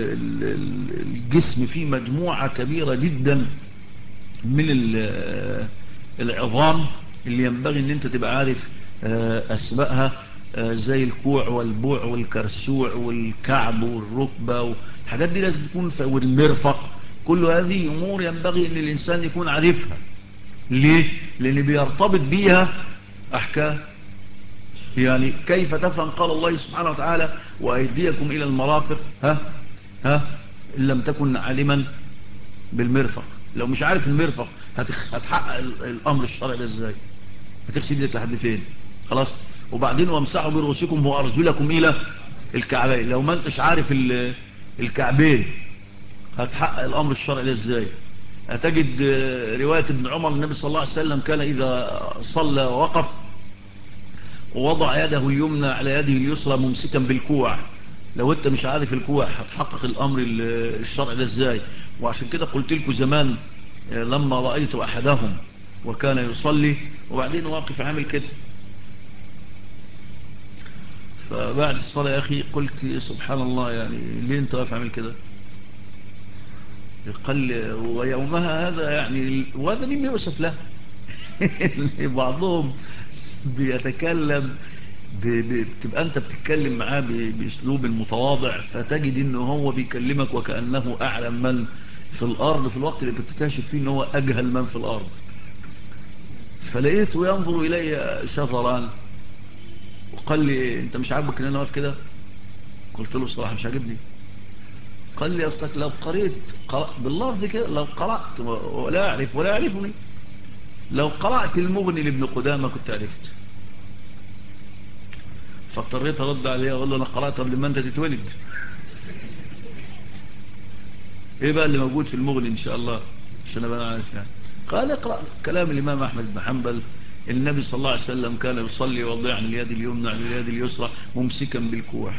الجسم فيه مجموعة كبيرة جدا من العظام اللي ينبغي أن أنت تبقى عارف أسمائها، زي الكوع والبوع والكرسوع والكعب والركبة والحاجات دي لازم تكون، والمرفق. كل هذه أمور ينبغي أن الإنسان يكون عارفها. ليه؟ لأن بيرتبط بيها أحكام. يعني كيف تفهم قال الله سبحانه وتعالى وأيديكم إلى المرافق إن لم تكن عالما بالمرفق؟ لو مش عارف المرفق هتحقق الأمر الشرعي ده إزاي؟ هتغسل يدك لحد فين؟ خلاص. وبعدين وامسحوا برؤوسكم وأرجلكم إلى الكعبين. لو ما انتش عارف الكعبين هتحقق الأمر الشرعي ده إزاي؟ هتجد رواية ابن عمر النبي صلى الله عليه وسلم كان إذا صلى وقف ووضع يده اليمنى على يده اليسرى ممسكا بالكوع. لو انت مش عارف الكوع هتحقق الأمر الشرعي ده إزاي؟ وعشان كده قلت لكم زمان لما رأيت أحدهم وكان يصلي وبعدين واقف عامل كده، فبعد الصلاة يا أخي قلت سبحان الله، يعني ليه أنت واقف عامل كده؟ قال لي ويومها هذا يعني، وهذا مما يؤسف له. بعضهم بيتكلم بتبقى أنت بتتكلم معاه بأسلوب متواضع، فتجد إنه هو بيكلمك وكأنه أعلم من في الأرض، في الوقت اللي بتكتشف فيه إنه هو أجهل من في الأرض. فلقيته ينظر إلي شظران وقال لي أنت مش عاجبك إن أنا واقف كده؟ قلت له الصراحة مش عاجبني. قال لي أصلك لو قريت باللفظ كده، لو قرأت ولا أعرف ولا يعرفني، لو قرأت المغني لابن قدامة كنت عرفت. فاضطريت أرد عليه أقول له أنا قرأت قبل ما أنت تتولد. إيه بقى اللي موجود في المغني إن شاء الله عشان أبقى عارف يعني؟ قال اقرأ كلام الإمام أحمد بن حنبل، النبي صلى الله عليه وسلم كان يصلي وضيعا اليد اليمنى على اليد اليسرى ممسكا بالكوع.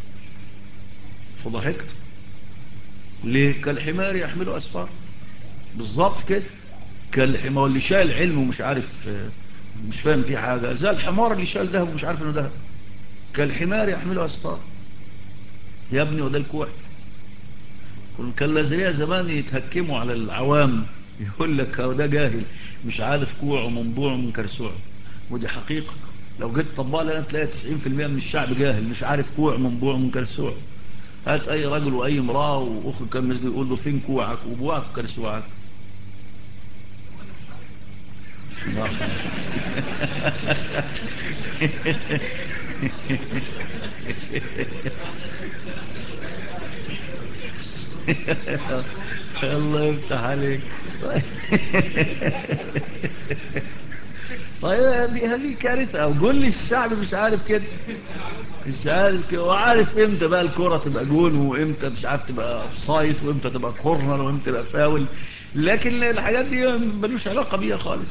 فضحكت. ليه؟ كالحمار يحمل أسفار. بالظبط كده، كالحمار اللي شايل علم ومش عارف، مش فاهم فيه حاجة، زي الحمار اللي شايل ذهب ومش عارف انه ذهب. كالحمار يحمل أسفار. يا ابني وده الكوع. كان الازرياء زمان يتهكموا على العوام، يقول لك ده جاهل مش عارف كوع ومنبوع ومن كرسوع. ودي حقيقة، لو جيت طبقها لنا تلاقي 90% من الشعب جاهل مش عارف كوع منبوع ومن كرسوع. هات اي رجل واي امرأة واخر كان مسجد يقول له فين كوعك وبوعك وكرسوعك. الله يفتح عليك. طيب هذه كارثة. او قول لي الشعب مش عارف كده، مش عارف كده، وعارف امتى بقى الكرة تبقى جول وامتى مش عارف تبقى اوف سايد وامتى تبقى كورنر وامتى تبقى فاول، لكن الحاجات دي ملوش علاقة بيها خالص.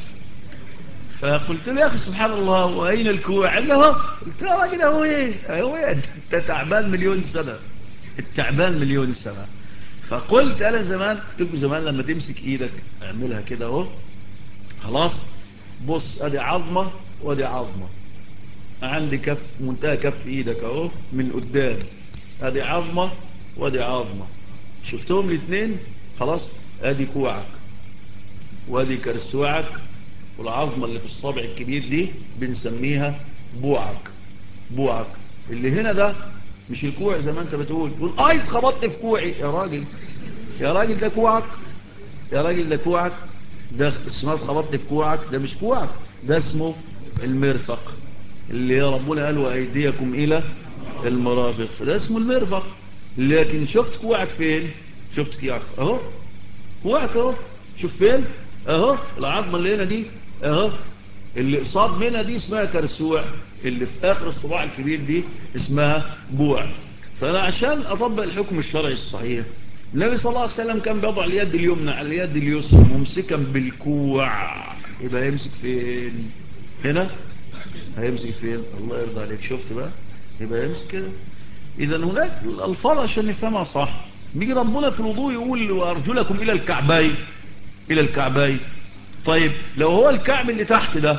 فقلت له يا اخي سبحان الله واين الكوع؟ قال له قلت له يا راجل هو ايه، هو ايه انت تعبان مليون سنة، التعبان مليون سنة. فقلت انا زمان، قلت له زمان لما تمسك ايدك اعملها كده اهو، خلاص بص ادي عظمة وادي عظمة، عندي كف منتهى كف ايدك اهو من قدام، ادي عظمة وادي عظمة، شفتهم الاثنين خلاص. ادي كوعك وادي كرسوعك، والعظمة اللي في الصابع الكبير دي بنسميها بوعك. بوعك اللي هنا ده مش الكوع زي ما انت بتقول، تقول اي اتخبطت في كوعي. يا راجل يا راجل ده كوعك، يا راجل ده كوعك، ده اسمه اتخبطت في كوعك، ده مش كوعك، ده اسمه المرفق اللي ربنا قال وايديكم الى المرافق، ده اسمه المرفق. لكن شفت كوعك فين؟ شفت كوعك اهو، كوعك اهو، شوف فين اهو، العظمه اللي هنا دي اهو، اللي قصاد منها دي اسمها كرسوع، اللي في اخر الصباع الكبير دي اسمها بوع. فانا عشان اطبق الحكم الشرعي الصحيح، النبي صلى الله عليه وسلم كان بيضع اليد اليمنى على اليد اليسرى ممسكا بالكوع. يبقى يمسك فين؟ هنا. هيمسك فين؟ الله يرضى عليك، شفت بقى؟ يبقى يمسك كده. اذا هناك الالفاظ عشان نفهمها صح. بيجي ربنا في الوضوء يقول وارجلكم الى الكعبين، الى الكعبين. طيب لو هو الكعب اللي تحت ده،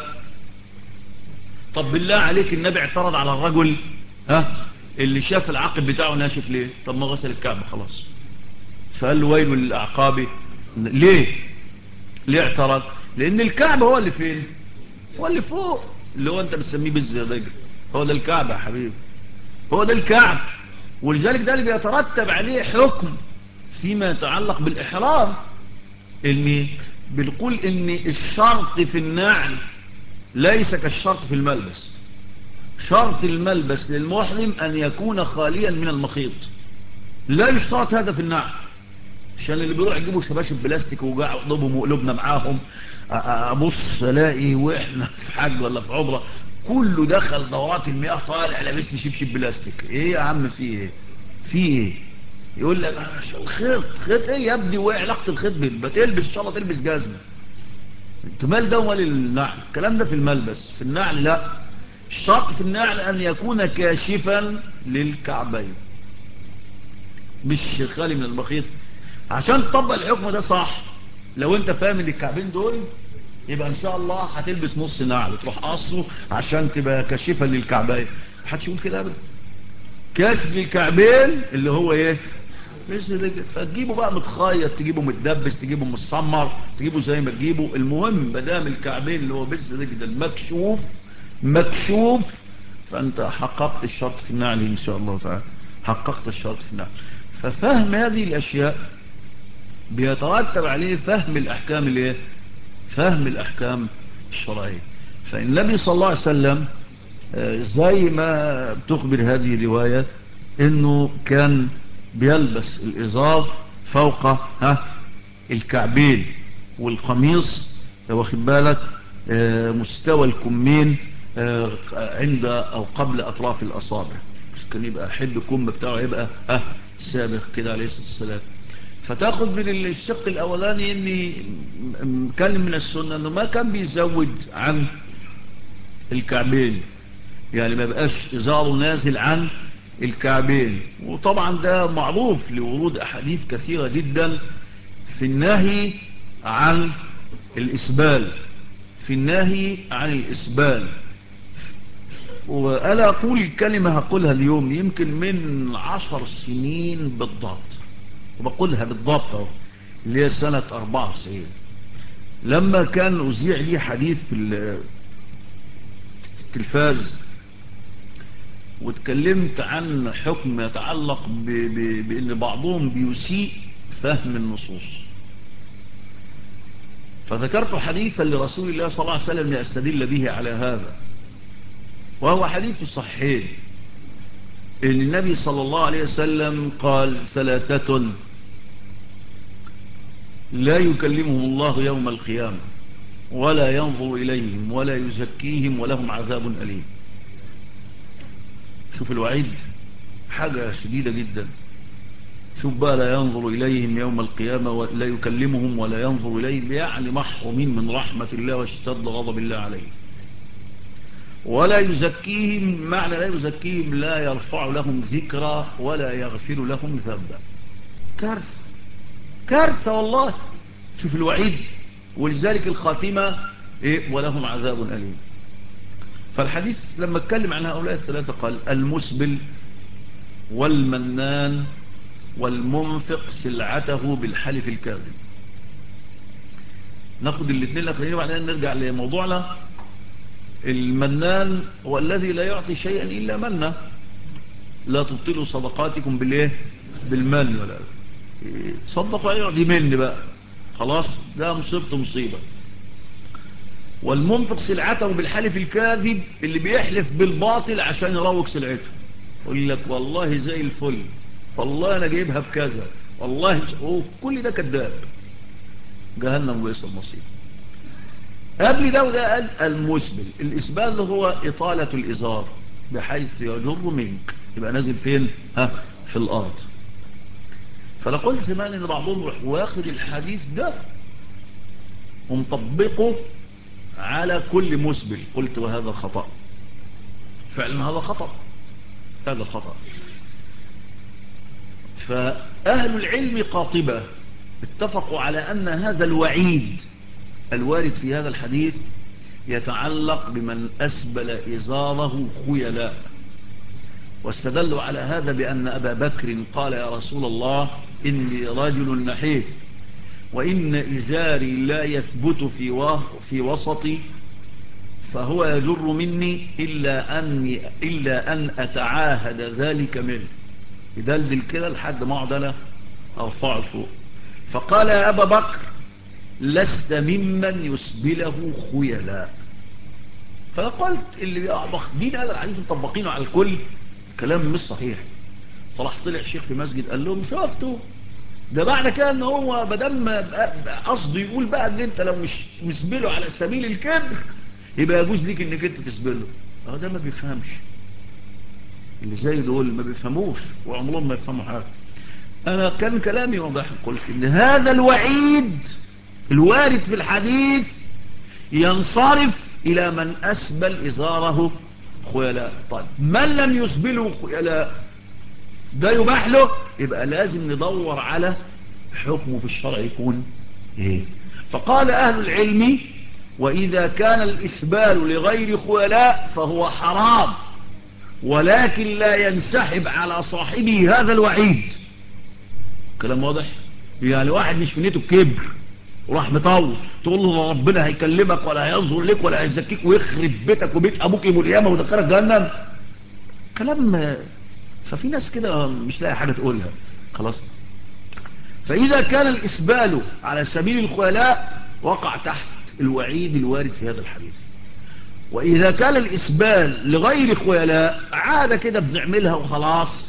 طب بالله عليك النبي اعترض على الرجل اللي شاف العقب بتاعه ناشف ليه؟ طب ما غسل الكعب خلاص. فقال له ويل للاعقاب. ليه؟ ليه اعترض؟ لان الكعب هو اللي فين؟ هو اللي فوق، اللي هو انت بتسميه بالزرجل، هو ده الكعب يا حبيبي، هو ده الكعب. ولذلك ده اللي بيترتب عليه حكم فيما يتعلق بالإحرام، إن بنقول إن الشرط في النعل ليس كالشرط في الملبس. شرط الملبس للمحرم أن يكون خاليا من المخيط، لا يشترط هذا في النعل. عشان اللي بيروح يجيبوا شباشب بلاستيك ويقلبهم وقلوبنا معاهم، ابص الاقي واحنا في حج ولا في عمره كله دخل دورات المياه طالع لابس لي شبشب بلاستيك. ايه يا عم في ايه؟ في ايه؟ يقول لك الخيط، خيط ايه يا ابني؟ وايه علاقه الخيط بتلبس ان شاء الله تلبس جزمه؟ انت مال ده ومال النعل؟ الكلام ده في الملبس، في النعل لا. الشرط في النعل ان يكون كاشفا للكعبين، مش خالي من المخيط. عشان تطبق الحكم ده صح، لو انت فاهم ان الكعبين دول، يبقى ان شاء الله هتلبس نص نعل تروح قصه عشان تبقى كشفة للكعبين. محدش يقول كده ابدا، كشف الكعبين اللي هو ايه؟ فتجيبه بقى متخيط، تجيبه متدبس، تجيبه متسمر، تجيبه زي ما تجيبه، المهم مدام الكعبين اللي هو بس كده المكشوف مكشوف، فانت حققت الشرط في النعل ان شاء الله تعالى، حققت الشرط في النعل. ففهم هذه الاشياء بيترتب عليه فهم الاحكام الايه؟ فهم الاحكام الشرعيه. فالنبي صلى الله عليه وسلم زي ما بتخبر هذه الروايه انه كان بيلبس الازار فوق الكعبين، والقميص واخد بالك مستوى الكمين عند او قبل اطراف الاصابع، كان يبقى حب الكم بتاعه يبقى سابق كده عليه الصلاه والسلام. فتاخد من الشق الاولاني ان كان من السنه انه ما كان بيزود عن الكعبين، يعني ما بقاش ازاره نازل عن الكعبين. وطبعا ده معروف لورود احاديث كثيره جدا في النهي عن الاسبال، في النهي عن الاسبال. وانا اقول كلمه هقولها اليوم يمكن من 10 سنين بالضبط، وبقولها بالضبط اللي هي سنه 94، لما كان اذيع لي حديث في التلفاز، واتكلمت عن حكم يتعلق بأن بعضهم بيسيء فهم النصوص. فذكرت حديثا لرسول الله صلى الله عليه وسلم لأستدل به على هذا، وهو حديث الصحيحين ان النبي صلى الله عليه وسلم قال: ثلاثة لا يكلمهم الله يوم القيامة ولا ينظر إليهم ولا يزكيهم ولهم عذاب أليم. شوف الوعيد، حاجة شديدة جدا. شوف بقى: لا ينظر إليهم يوم القيامة ولا يكلمهم ولا ينظر إليهم، يعني محرومين من رحمة الله واشتد غضب الله عليهم. ولا يزكيهم، معنى لا يزكيهم لا يرفع لهم ذكرى ولا يغفر لهم ذنبا. كارثة، كارثة والله. شوف الوعيد. ولذلك الخاتمة إيه؟ ولهم عذاب أليم. فالحديث لما اتكلم عن هؤلاء الثلاثة قال: المسبل والمنان والمنفق سلعته بالحلف الكاذب. ناخد الاثنين الاخرين وبعدين نرجع لموضوعنا. المنان هو الذي لا يعطي شيئا الا منه، لا تبطلوا صدقاتكم بالايه؟ بالمن. ولا صدقوا يعطي من بقى خلاص، ده مصيبه. والمنفق سلعته بالحلف الكاذب، اللي بيحلف بالباطل عشان يروج سلعته، يقول لك والله زي الفل، والله انا جايبها بكذا، والله كل ده كذاب. جهنم وبئس المصير. قبل ده وده قال المسبل. الاسبال هو اطاله الازار بحيث يجر منك، يبقى نازل فين؟ في الارض. فانا قلت زمان ان بعضهم يروح واخد الحديث ده ومطبقه على كل مسبل. قلت وهذا خطأ، فعلا هذا خطأ، هذا خطأ. فأهل العلم قاطبة اتفقوا على أن هذا الوعيد الوارد في هذا الحديث يتعلق بمن أسبل إزاره خيلاء، واستدلوا على هذا بأن أبا بكر قال: يا رسول الله إني رجل نحيف، وإن إزاري لا يثبت في وسطي، فهو يجر مني إلا أن أتعاهد ذلك منه، يدلدل كده لحد ما اقعد انا ارفعه فوق. فقال: يا ابا بكر لست ممن يسبله خيلاء. فقلت اللي واخدين هذا الحديث مطبقينه على الكل، كلام مش صحيح. صلاح طلع الشيخ في مسجد قال لهم: شفتوا ده معنى كده ان هو بدم قصده يقول بقى ان انت لو مش مسبله على سبيل الكبر يبقى يجوز ليك انك انت تسبله. ده ما بيفهمش، اللي زي دول ما بيفهموش وعمرهم ما يفهموا حاجه. انا كان كلامي واضح، قلت ان هذا الوعيد الوارد في الحديث ينصرف الى من اسبل ازاره خيلاء. طيب من لم يسبله خيلاء ده يباح له، يبقى لازم ندور على حكمه في الشرع يكون ايه. فقال اهل العلم: واذا كان الاسبال لغير خيلاء فهو حرام، ولكن لا ينسحب على صاحبه هذا الوعيد. كلام واضح؟ يعني واحد مش في نيته الكبر وراح مطول تقول له ربنا هيكلمك ولا هينظر لك ولا هيزكيك ويخرب بيتك وبيت ابوك يوم القيامه ويدخلك جهنم، كلام. ففي ناس كده مش لاقي حاجه تقولها خلاص. فاذا كان الاسبال على سبيل الخيلاء وقع تحت الوعيد الوارد في هذا الحديث. واذا كان الاسبال لغير خيلاء عاده كده بنعملها وخلاص،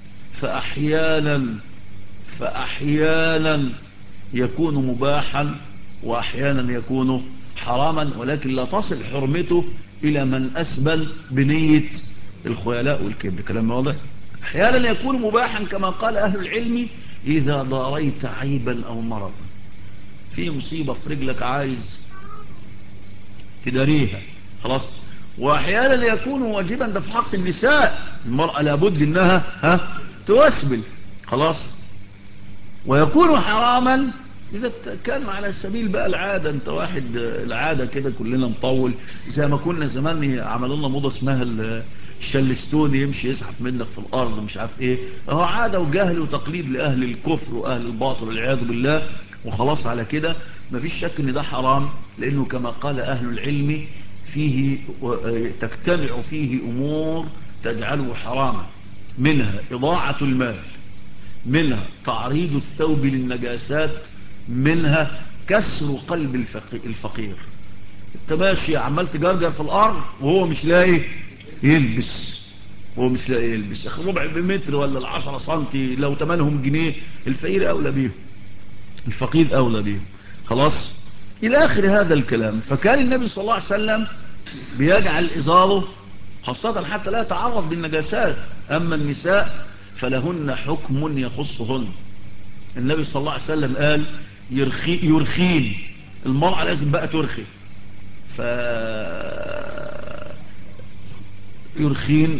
فاحيانا يكون مباحا واحيانا يكون حراما، ولكن لا تصل حرمته الى من اسبل بنية الخيلاء والكبر. كلام واضح؟ احيانا يكون مباحا كما قال اهل العلم اذا ضاريت عيبا او مرضا، في مصيبة في رجلك عايز تداريها خلاص. واحيانا يكون واجبا، ده في حق النساء، المرأة لابد انها توسبل خلاص. ويكون حراما إذا كان على سبيل بقى العادة، أنت واحد العادة كده كلنا نطول زي ما كنا زمان عملوا لنا موضة اسمها الشلستون، يمشي يزحف منك في الأرض مش عارف إيه، هو عادة وجهل وتقليد لأهل الكفر وأهل الباطل والعياذ بالله، وخلاص على كده. مفيش شك إن ده حرام، لأنه كما قال أهل العلم فيه تجتمع فيه أمور تجعله حراما، منها إضاعة المال، منها تعريض الثوب للنجاسات، منها كسر قلب الفقير. انت ماشي عمال تجرجر في الارض وهو مش لاقي يلبس، اخي ربع بمتر ولا العشرة سنتي لو تمنهم جنيه الفقير اولى بيهم، الفقير اولى بيهم خلاص الى اخر هذا الكلام. فكان النبي صلى الله عليه وسلم بيجعل ازاره خاصة حتى لا يتعرض للنجاسات. اما النساء فلهن حكم يخصهن. النبي صلى الله عليه وسلم قال يرخين، المرأة لازم بقى ترخي، يرخين.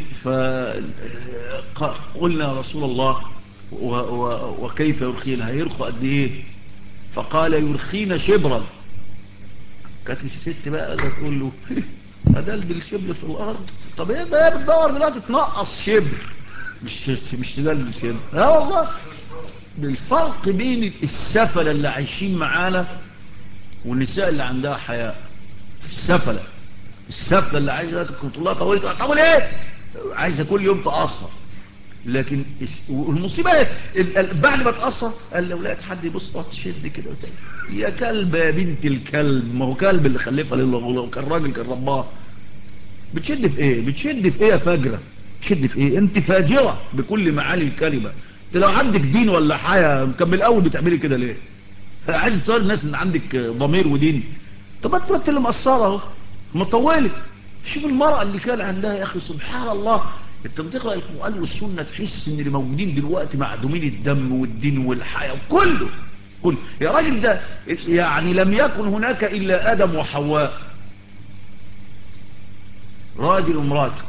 فقلنا يا رسول الله وكيف يرخين، هيرخوا قد ايه؟ فقال يرخين شبرا. كانت الست بقى ده تقول له أدلد الشبر في الأرض، طب ايه ده بتدور دلوقتي تنقص شبر مش تدلد شبر. لا والله، بالفرق بين السفلة اللي عايشين معانا والنساء اللي عندها حياء. في السفلة اللي عايزة تقول لها طول ايه، عايزة كل يوم تقصر. لكن والمصيبة بعد ما تقصر قال لو لقيت حد يبص تشد كده يا كلب يا بنت الكلب، ما هو كلب اللي خلفها لو كان راجل كان رباه. بتشد في ايه يا فاجرة؟ بتشد في ايه؟ انت فاجرة بكل معاني الكلمة. انت لو عندك دين ولا حياة كان من الاول بتعملي كده ليه؟ عايز تقول الناس ان عندك ضمير ودين؟ طب انت اللي مقصره اهو مطولة. شوف المرأة اللي كان عندها يا اخي سبحان الله، انت بتقرأ القرآن والسنة تحس ان اللي موجودين دلوقتي معدومين الدم والدين والحياة وكله يا راجل ده يعني لم يكن هناك الا ادم وحواء، راجل ومراته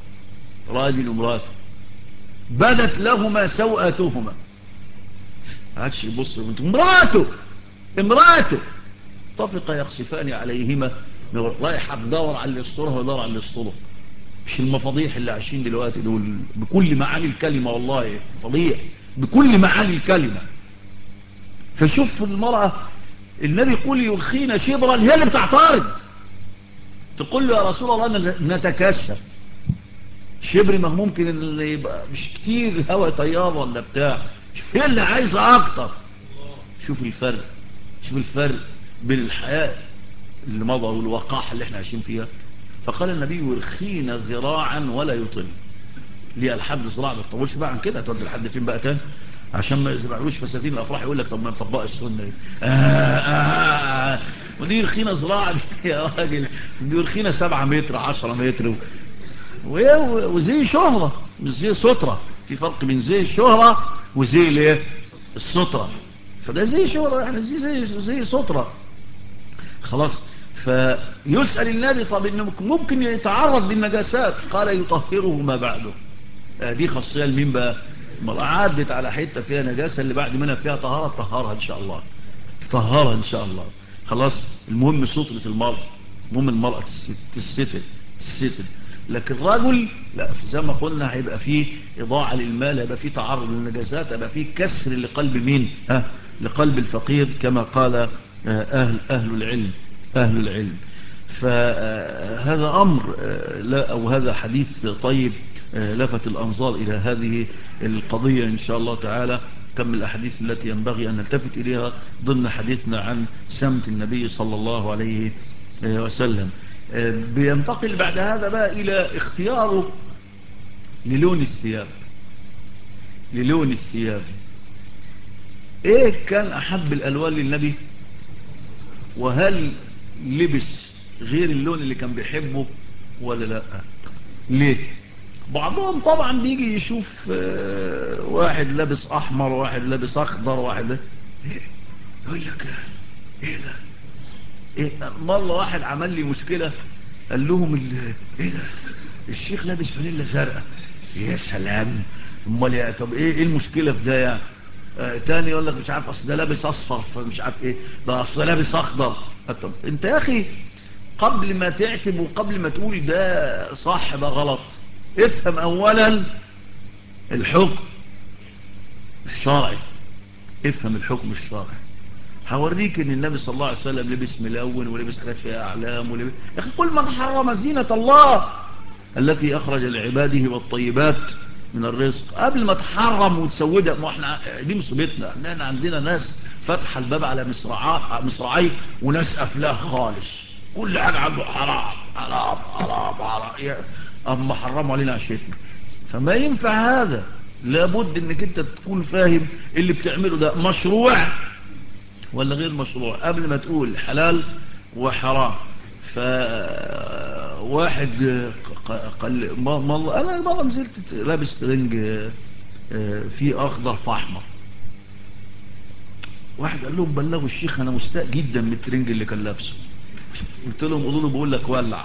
بدت لهما سوءاتهما، عادش يبص امراته طفق يخصفان عليهما، رايحة تدور على اللي يسترها ويدور على اللي يستره. مش المفاضيح اللي عايشين دلوقتي دول بكل معاني الكلمة، والله فضيح بكل معاني الكلمة. فشوف المرأة النبي يقول يرخينا شبرا، هي اللي بتعترض تقول له يا رسول الله نتكشف شبر، ما ممكن اللي يبقى مش كتير هوا طيار ولا بتاع، شوف هي اللي عايزة اكتر. شوف الفرق بين الحياة اللي مضى والوقاحة اللي احنا عايشين فيها. فقال النبي يرخينا ذراعا ولا يطل، ليه الحد ذراع ما تطولش بقى عن كده، هتودي الحد فين بقى تاني عشان ما يزرعوش فساتين الافراح يقول لك طب ما نطبق السنه دي. ودي يرخينا ذراعا يا راجل، دي يرخينا 7 متر 10 متر وزي شهرة مش زي سترة، في فرق بين زي الشهرة وزي الايه السترة. فده زي شهرة يعني زي سترة خلاص. فيسأل النبي طب انه ممكن يتعرض للنجاسات، قال يطهره ما بعده. دي خاصية لمين بقى؟ المرأة عدت على حتة فيها نجاسة اللي بعد منها فيها طهارة تطهرها ان شاء الله، تطهرها ان شاء الله خلاص. المهم سترة المرأة، المهم المرأة تستر. لكن الرجل لا، زي ما قلنا هيبقى فيه إضاعة للمال، هيبقى فيه تعرض للنجاسات، هيبقى فيه كسر لقلب مين؟ لقلب الفقير كما قال أهل العلم. أهل العلم. فهذا أمر لا، أو هذا حديث طيب لفت الأنظار إلى هذه القضية إن شاء الله تعالى. كم الأحاديث التي ينبغي أن نلتفت إليها ضمن حديثنا عن سمت النبي صلى الله عليه وسلم. بينتقل بعد هذا بقى إلى اختياره للون الثياب. للون الثياب إيه كان أحب الألوان للنبي؟ وهل لبس غير اللون اللي كان بيحبه ولا لا؟ ليه؟ بعضهم طبعا بيجي يشوف واحد لابس احمر، واحد لابس اخضر، واحد يقول لك ايه ده؟ ايه؟ والله واحد عمل لي مشكلة، قال لهم ايه ده؟ الشيخ لابس فانيلا زرقاء. يا سلام، امال طب ايه المشكلة في ده يعني؟ تاني يقول لك مش عارف اصل ده لابس اصفر، فمش عارف ايه ده، اصل ده لابس اخضر. طب انت يا اخي قبل ما تعتب وقبل ما تقول ده صح ده غلط، افهم اولا الحكم الشرعي. افهم الحكم الشرعي. هوريك ان النبي صلى الله عليه وسلم لبس ملون ولبس حاجات فيها اعلام ولبس. يا اخي قل من حرم زينة الله التي اخرج لعباده والطيبات من الرزق. قبل ما تحرم وتسودها، ما احنا دي مصيبتنا، احنا عندنا ناس فاتحه الباب على مصراعي وناس قافلاه خالص، كل حاجه عنده حرام حرام حرام حرام، اما حرموا علينا عشيتنا. فما ينفع هذا، لابد انك انت تكون فاهم اللي بتعمله ده مشروع ولا غير مشروع قبل ما تقول حلال وحرام. فواحد قال انا مرة نزلت لابس ترنج فيه اخضر في احمر، واحد قال لهم بلغوا الشيخ انا مستاء جدا من الترنج اللي كان لابسه. قلت لهم قولوا له بقول لك ولع.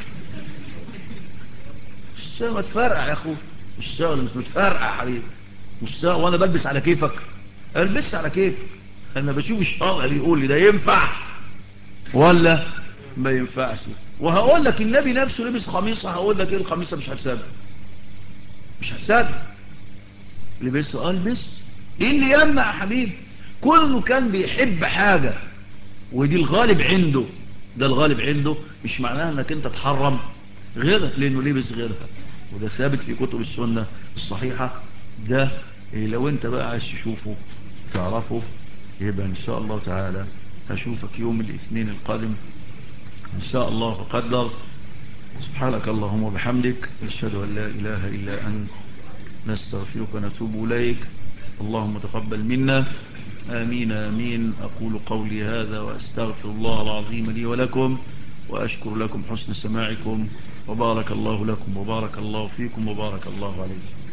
الشيخ ما تفرقع يا اخو، الشيخ مش متفرقع يا حبيبي، الشيخ وانا بلبس على كيفك؟ البس على كيفك. انا بشوف الشرع بيقول لي ده ينفع ولا ما ينفعش. وهقول لك النبي نفسه لبس خميصه، هقول لك ايه الخميصه مش هتصدق، مش هتصدق. لبسه البس. ايه اللي يمنع يا حبيبي؟ كله كان بيحب حاجه ودي الغالب عنده، ده الغالب عنده، مش معناها انك انت تحرم غيرها لانه لبس غيرها، وده ثابت في كتب السنه الصحيحه. ده لو انت بقى عايز تشوفه تعرفه يبقى ان شاء الله تعالى هشوفك يوم الاثنين القادم إن شاء الله فقدر. سبحانك اللهم وبحمدك، نشهد أن لا إله إلا أنت، نستغفرك ونتوب إليك. اللهم تقبل منا، آمين آمين. أقول قولي هذا وأستغفر الله العظيم لي ولكم، وأشكر لكم حسن سماعكم، وبارك الله لكم وبارك الله فيكم وبارك الله عليكم.